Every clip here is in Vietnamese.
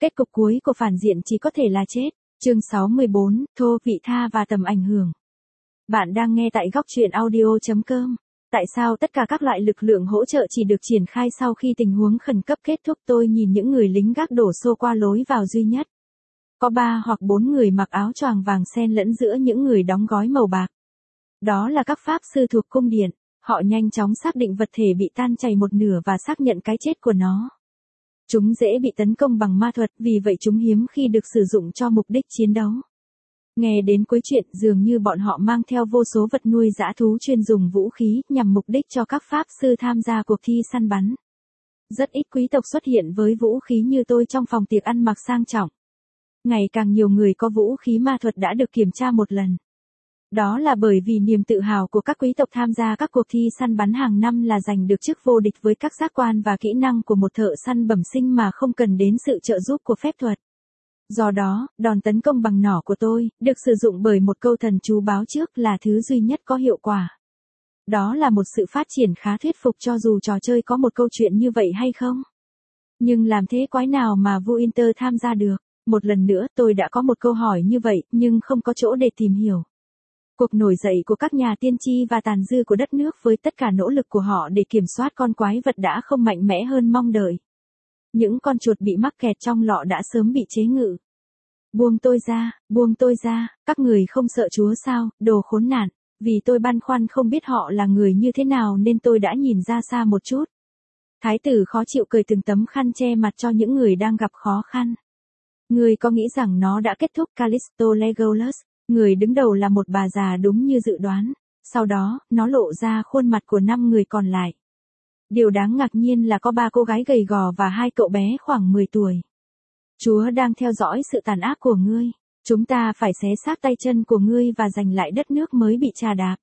Kết cục cuối của phản diện chỉ có thể là chết. Chương 64, thô, vị tha và tầm ảnh hưởng. Bạn đang nghe tại góc truyện audio.com. Tại sao tất cả các loại lực lượng hỗ trợ chỉ được triển khai sau khi tình huống khẩn cấp kết thúc? Tôi nhìn những người lính gác đổ xô qua lối vào duy nhất. Có 3 hoặc 4 người mặc áo choàng vàng xen lẫn giữa những người đóng gói màu bạc. Đó là các pháp sư thuộc cung điện. Họ nhanh chóng xác định vật thể bị tan chảy một nửa và xác nhận cái chết của nó. Chúng dễ bị tấn công bằng ma thuật, vì vậy chúng hiếm khi được sử dụng cho mục đích chiến đấu. Nghe đến cuối chuyện, dường như bọn họ mang theo vô số vật nuôi dã thú chuyên dùng vũ khí nhằm mục đích cho các pháp sư tham gia cuộc thi săn bắn. Rất ít quý tộc xuất hiện với vũ khí như tôi trong phòng tiệc ăn mặc sang trọng. Ngày càng nhiều người có vũ khí ma thuật đã được kiểm tra một lần. Đó là bởi vì niềm tự hào của các quý tộc tham gia các cuộc thi săn bắn hàng năm là giành được chức vô địch với các giác quan và kỹ năng của một thợ săn bẩm sinh mà không cần đến sự trợ giúp của phép thuật. Do đó, đòn tấn công bằng nỏ của tôi, được sử dụng bởi một câu thần chú báo trước, là thứ duy nhất có hiệu quả. Đó là một sự phát triển khá thuyết phục cho dù trò chơi có một câu chuyện như vậy hay không. Nhưng làm thế quái nào mà vua Inter tham gia được? Một lần nữa tôi đã có một câu hỏi như vậy, nhưng không có chỗ để tìm hiểu. Cuộc nổi dậy của các nhà tiên tri và tàn dư của đất nước với tất cả nỗ lực của họ để kiểm soát con quái vật đã không mạnh mẽ hơn mong đợi. Những con chuột bị mắc kẹt trong lọ đã sớm bị chế ngự. Buông tôi ra, các người không sợ Chúa sao, đồ khốn nạn. Vì tôi băn khoăn không biết họ là người như thế nào nên tôi đã nhìn ra xa một chút. Thái tử khó chịu cởi từng tấm khăn che mặt cho những người đang gặp khó khăn. Người có nghĩ rằng nó đã kết thúc? Callisto Legolas. Người đứng đầu là một bà già đúng như dự đoán. Sau đó, nó lộ ra khuôn mặt của 5 người còn lại. Điều đáng ngạc nhiên là có 3 cô gái gầy gò và 2 cậu bé khoảng 10 tuổi. Chúa đang theo dõi sự tàn ác của ngươi. Chúng ta phải xé xác tay chân của ngươi và giành lại đất nước mới bị trà đạp.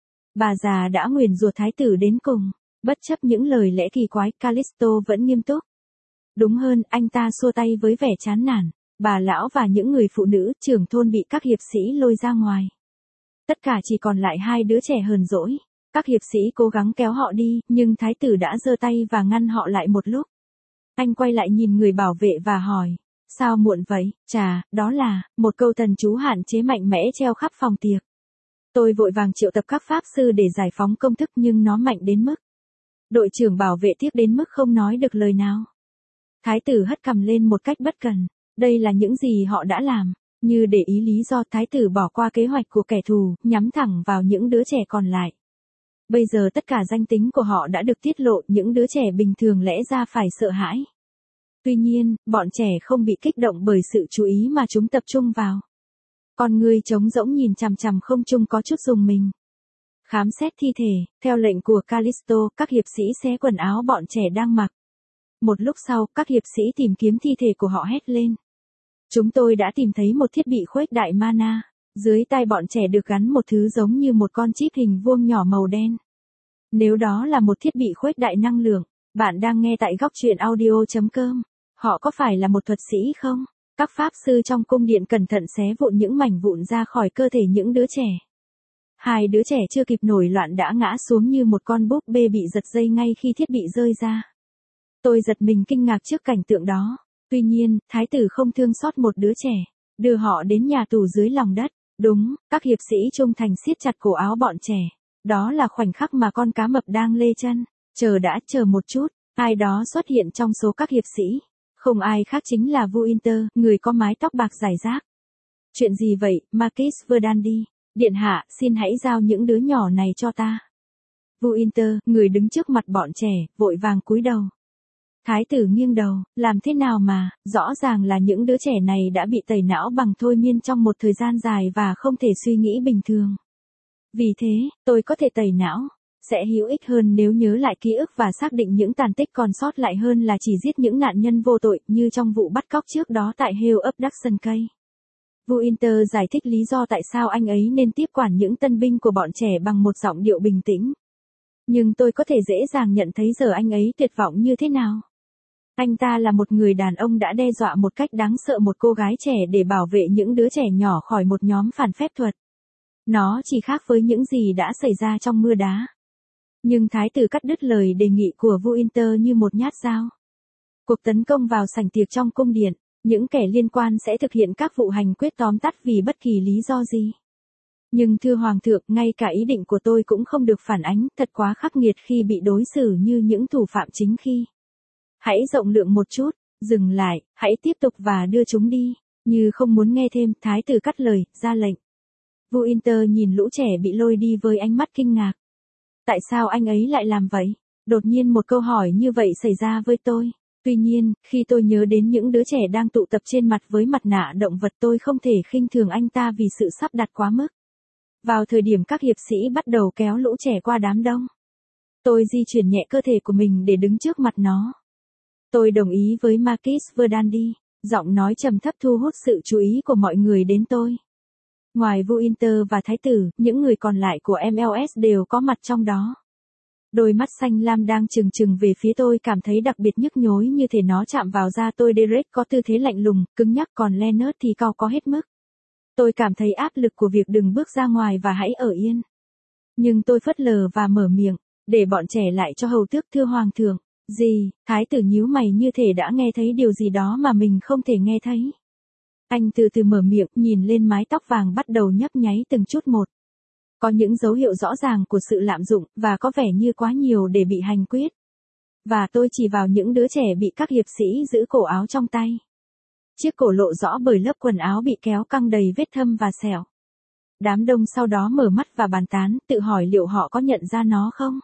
Bà già đã nguyền rủa thái tử đến cùng. Bất chấp những lời lẽ kỳ quái, Callisto vẫn nghiêm túc. Đúng hơn, anh ta xua tay với vẻ chán nản. Bà lão và những người phụ nữ trưởng thôn bị các hiệp sĩ lôi ra ngoài. Tất cả chỉ còn lại 2 đứa trẻ hờn dỗi. Các hiệp sĩ cố gắng kéo họ đi, nhưng thái tử đã giơ tay và ngăn họ lại một lúc. Anh quay lại nhìn người bảo vệ và hỏi, sao muộn vậy? Chà, đó là một câu thần chú hạn chế mạnh mẽ treo khắp phòng tiệc. Tôi vội vàng triệu tập các pháp sư để giải phóng công thức nhưng nó mạnh đến mức. Đội trưởng bảo vệ tiếc đến mức không nói được lời nào. Thái tử hất cằm lên một cách bất cần. Đây là những gì họ đã làm. Như để ý lý do, thái tử bỏ qua kế hoạch của kẻ thù, nhắm thẳng vào những đứa trẻ còn lại. Bây giờ tất cả danh tính của họ đã được tiết lộ, những đứa trẻ bình thường lẽ ra phải sợ hãi. Tuy nhiên, bọn trẻ không bị kích động bởi sự chú ý mà chúng tập trung vào. Con người trống rỗng nhìn chằm chằm không trung có chút rùng mình. Khám xét thi thể, theo lệnh của Callisto, các hiệp sĩ xé quần áo bọn trẻ đang mặc. Một lúc sau, các hiệp sĩ tìm kiếm thi thể của họ hét lên. Chúng tôi đã tìm thấy một thiết bị khuếch đại mana. Dưới tay bọn trẻ được gắn một thứ giống như một con chip hình vuông nhỏ màu đen. Nếu đó là một thiết bị khuếch đại năng lượng, bạn đang nghe tại góc truyện audio.com. Họ có phải là một thuật sĩ không? Các pháp sư trong cung điện cẩn thận xé vụn những mảnh vụn ra khỏi cơ thể những đứa trẻ. 2 đứa trẻ chưa kịp nổi loạn đã ngã xuống như một con búp bê bị giật dây ngay khi thiết bị rơi ra. Tôi giật mình kinh ngạc trước cảnh tượng đó. Tuy nhiên, thái tử không thương xót một đứa trẻ. Đưa họ đến nhà tù dưới lòng đất. Đúng, các hiệp sĩ trung thành siết chặt cổ áo bọn trẻ. Đó là khoảnh khắc mà con cá mập đang lê chân. Chờ một chút. Ai đó xuất hiện trong số các hiệp sĩ. Không ai khác chính là vua Inter, người có mái tóc bạc rải rác. Chuyện gì vậy, Marquis Verdandi? Điện hạ, xin hãy giao những đứa nhỏ này cho ta. Vua Inter, người đứng trước mặt bọn trẻ, vội vàng cúi đầu. Thái tử nghiêng đầu, làm thế nào mà, rõ ràng là những đứa trẻ này đã bị tẩy não bằng thôi miên trong một thời gian dài và không thể suy nghĩ bình thường. Vì thế, tôi có thể tẩy não. Sẽ hữu ích hơn nếu nhớ lại ký ức và xác định những tàn tích còn sót lại hơn là chỉ giết những nạn nhân vô tội như trong vụ bắt cóc trước đó tại Hell Abduction Cay. Vua Inter giải thích lý do tại sao anh ấy nên tiếp quản những tân binh của bọn trẻ bằng một giọng điệu bình tĩnh. Nhưng tôi có thể dễ dàng nhận thấy giờ anh ấy tuyệt vọng như thế nào. Anh ta là một người đàn ông đã đe dọa một cách đáng sợ một cô gái trẻ để bảo vệ những đứa trẻ nhỏ khỏi một nhóm phản phép thuật. Nó chỉ khác với những gì đã xảy ra trong mưa đá. Nhưng thái tử cắt đứt lời đề nghị của vua Inter như một nhát dao. Cuộc tấn công vào sảnh tiệc trong cung điện, Những kẻ liên quan sẽ thực hiện các vụ hành quyết tóm tắt vì bất kỳ lý do gì. Nhưng thưa Hoàng thượng, ngay cả ý định của tôi cũng không được phản ánh, thật quá khắc nghiệt khi bị đối xử như những thủ phạm chính khi. Hãy rộng lượng một chút, dừng lại, hãy tiếp tục và đưa chúng đi. Như không muốn nghe thêm, thái tử cắt lời, ra lệnh. Vua Inter nhìn lũ trẻ bị lôi đi với ánh mắt kinh ngạc. Tại sao anh ấy lại làm vậy? Đột nhiên một câu hỏi như vậy xảy ra với tôi. Tuy nhiên, khi tôi nhớ đến những đứa trẻ đang tụ tập trên mặt với mặt nạ động vật, tôi không thể khinh thường anh ta vì sự sắp đặt quá mức. Vào thời điểm các hiệp sĩ bắt đầu kéo lũ trẻ qua đám đông, tôi di chuyển nhẹ cơ thể của mình để đứng trước mặt nó. Tôi đồng ý với Marquis Verdandi, giọng nói trầm thấp thu hút sự chú ý của mọi người đến tôi. Ngoài vua Inter và thái tử, những người còn lại của MLS đều có mặt trong đó. Đôi mắt xanh lam đang trừng trừng về phía tôi cảm thấy đặc biệt nhức nhối, như thể nó chạm vào da tôi. Derek có tư thế lạnh lùng, cứng nhắc, còn Leonard thì cau có hết mức. Tôi cảm thấy áp lực của việc đừng bước ra ngoài và hãy ở yên. Nhưng tôi phớt lờ và mở miệng, để bọn trẻ lại cho hầu tước. Thưa Hoàng thượng. Gì? Thái tử nhíu mày như thể đã nghe thấy điều gì đó mà mình không thể nghe thấy. Anh từ từ mở miệng, nhìn lên mái tóc vàng bắt đầu nhấp nháy từng chút một. Có những dấu hiệu rõ ràng của sự lạm dụng, và có vẻ như quá nhiều để bị hành quyết. Và tôi chỉ vào những đứa trẻ bị các hiệp sĩ giữ cổ áo trong tay. Chiếc cổ lộ rõ bởi lớp quần áo bị kéo căng đầy vết thâm và sẹo. Đám đông sau đó mở mắt và bàn tán, tự hỏi liệu họ có nhận ra nó không?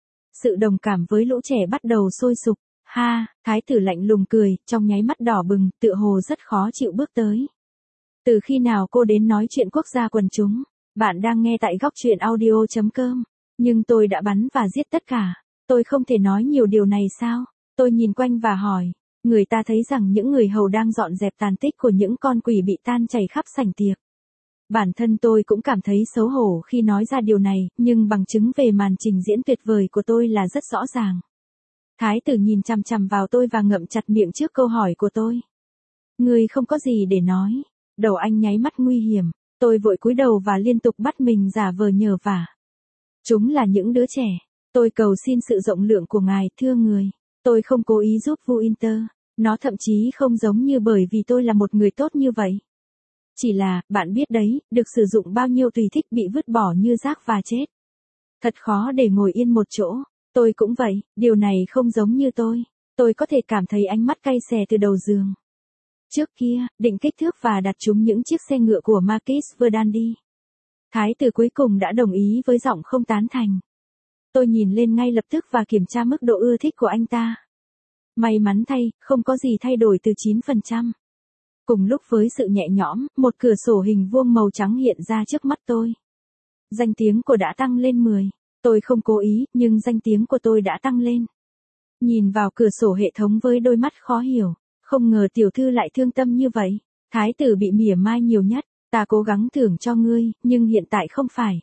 Sự đồng cảm với lũ trẻ bắt đầu sôi sục. Ha, thái tử lạnh lùng cười, trong nháy mắt đỏ bừng, tựa hồ rất khó chịu bước tới. Từ khi nào cô đến nói chuyện quốc gia quần chúng? Bạn đang nghe tại góc truyện audio.com. Nhưng tôi đã bắn và giết tất cả. Tôi không thể nói nhiều điều này sao? Tôi nhìn quanh và hỏi. Người ta thấy rằng những người hầu đang dọn dẹp tàn tích của những con quỷ bị tan chảy khắp sảnh tiệc. Bản thân tôi cũng cảm thấy xấu hổ khi nói ra điều này, nhưng bằng chứng về màn trình diễn tuyệt vời của tôi là rất rõ ràng. Thái tử nhìn chằm chằm vào tôi và ngậm chặt miệng trước câu hỏi của tôi. Ngươi không có gì để nói. Đầu anh nháy mắt nguy hiểm. Tôi vội cúi đầu và liên tục bắt mình giả vờ nhờ vả. Chúng là những đứa trẻ. Tôi cầu xin sự rộng lượng của ngài, thưa người. Tôi không cố ý giúp vua Inter. Nó thậm chí không giống như bởi vì tôi là một người tốt như vậy. Chỉ là, bạn biết đấy, được sử dụng bao nhiêu tùy thích bị vứt bỏ như rác và chết. Thật khó để ngồi yên một chỗ. Tôi cũng vậy, điều này không giống như tôi. Tôi có thể cảm thấy ánh mắt cay xè từ đầu giường. Trước kia, định kích thước và đặt chúng những chiếc xe ngựa của Marquis Verdandi. Thái tử cuối cùng đã đồng ý với giọng không tán thành. Tôi nhìn lên ngay lập tức và kiểm tra mức độ ưa thích của anh ta. May mắn thay, không có gì thay đổi từ 9%. Cùng lúc với sự nhẹ nhõm, một cửa sổ hình vuông màu trắng hiện ra trước mắt tôi. Danh tiếng của đã tăng lên 10. Tôi không cố ý, nhưng danh tiếng của tôi đã tăng lên. Nhìn vào cửa sổ hệ thống với đôi mắt khó hiểu. Không ngờ tiểu thư lại thương tâm như vậy. Thái tử bị mỉa mai nhiều nhất. Ta cố gắng thưởng cho ngươi, nhưng hiện tại không phải.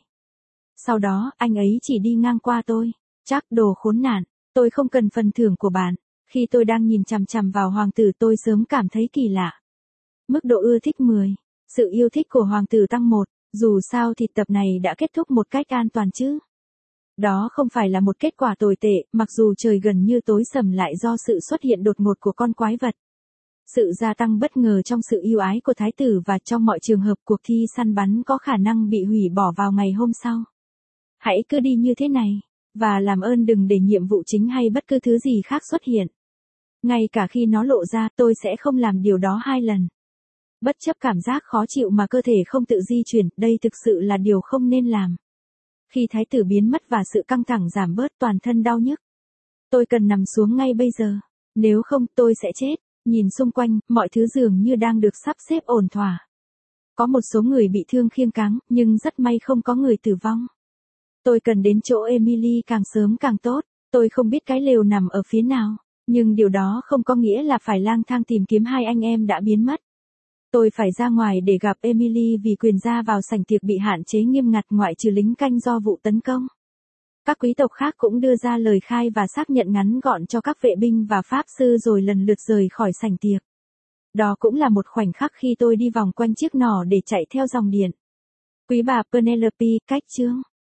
Sau đó, anh ấy chỉ đi ngang qua tôi. Chắc đồ khốn nạn. Tôi không cần phần thưởng của bạn. Khi tôi đang nhìn chằm chằm vào hoàng tử, tôi sớm cảm thấy kỳ lạ. Mức độ ưa thích 10. Sự yêu thích của hoàng tử tăng 1. Dù sao thì tập này đã kết thúc một cách an toàn chứ. Đó không phải là một kết quả tồi tệ, mặc dù trời gần như tối sầm lại do sự xuất hiện đột ngột của con quái vật. Sự gia tăng bất ngờ trong sự yêu ái của thái tử, và trong mọi trường hợp cuộc thi săn bắn có khả năng bị hủy bỏ vào ngày hôm sau. Hãy cứ đi như thế này, và làm ơn đừng để nhiệm vụ chính hay bất cứ thứ gì khác xuất hiện. Ngay cả khi nó lộ ra, tôi sẽ không làm điều đó 2 lần. Bất chấp cảm giác khó chịu mà cơ thể không tự di chuyển, đây thực sự là điều không nên làm. Khi thái tử biến mất và sự căng thẳng giảm bớt, toàn thân đau nhức. Tôi cần nằm xuống ngay bây giờ. Nếu không, tôi sẽ chết. Nhìn xung quanh, mọi thứ dường như đang được sắp xếp ổn thỏa. Có một số người bị thương khiêng cáng, nhưng rất may không có người tử vong. Tôi cần đến chỗ Emily càng sớm càng tốt. Tôi không biết cái lều nằm ở phía nào, nhưng điều đó không có nghĩa là phải lang thang tìm kiếm hai anh em đã biến mất. Tôi phải ra ngoài để gặp Emily vì quyền ra vào sảnh tiệc bị hạn chế nghiêm ngặt ngoại trừ lính canh do vụ tấn công. Các quý tộc khác cũng đưa ra lời khai và xác nhận ngắn gọn cho các vệ binh và pháp sư rồi lần lượt rời khỏi sảnh tiệc. Đó cũng là một khoảnh khắc khi tôi đi vòng quanh chiếc nỏ để chạy theo dòng điện. Quý bà Penelope, cách chương.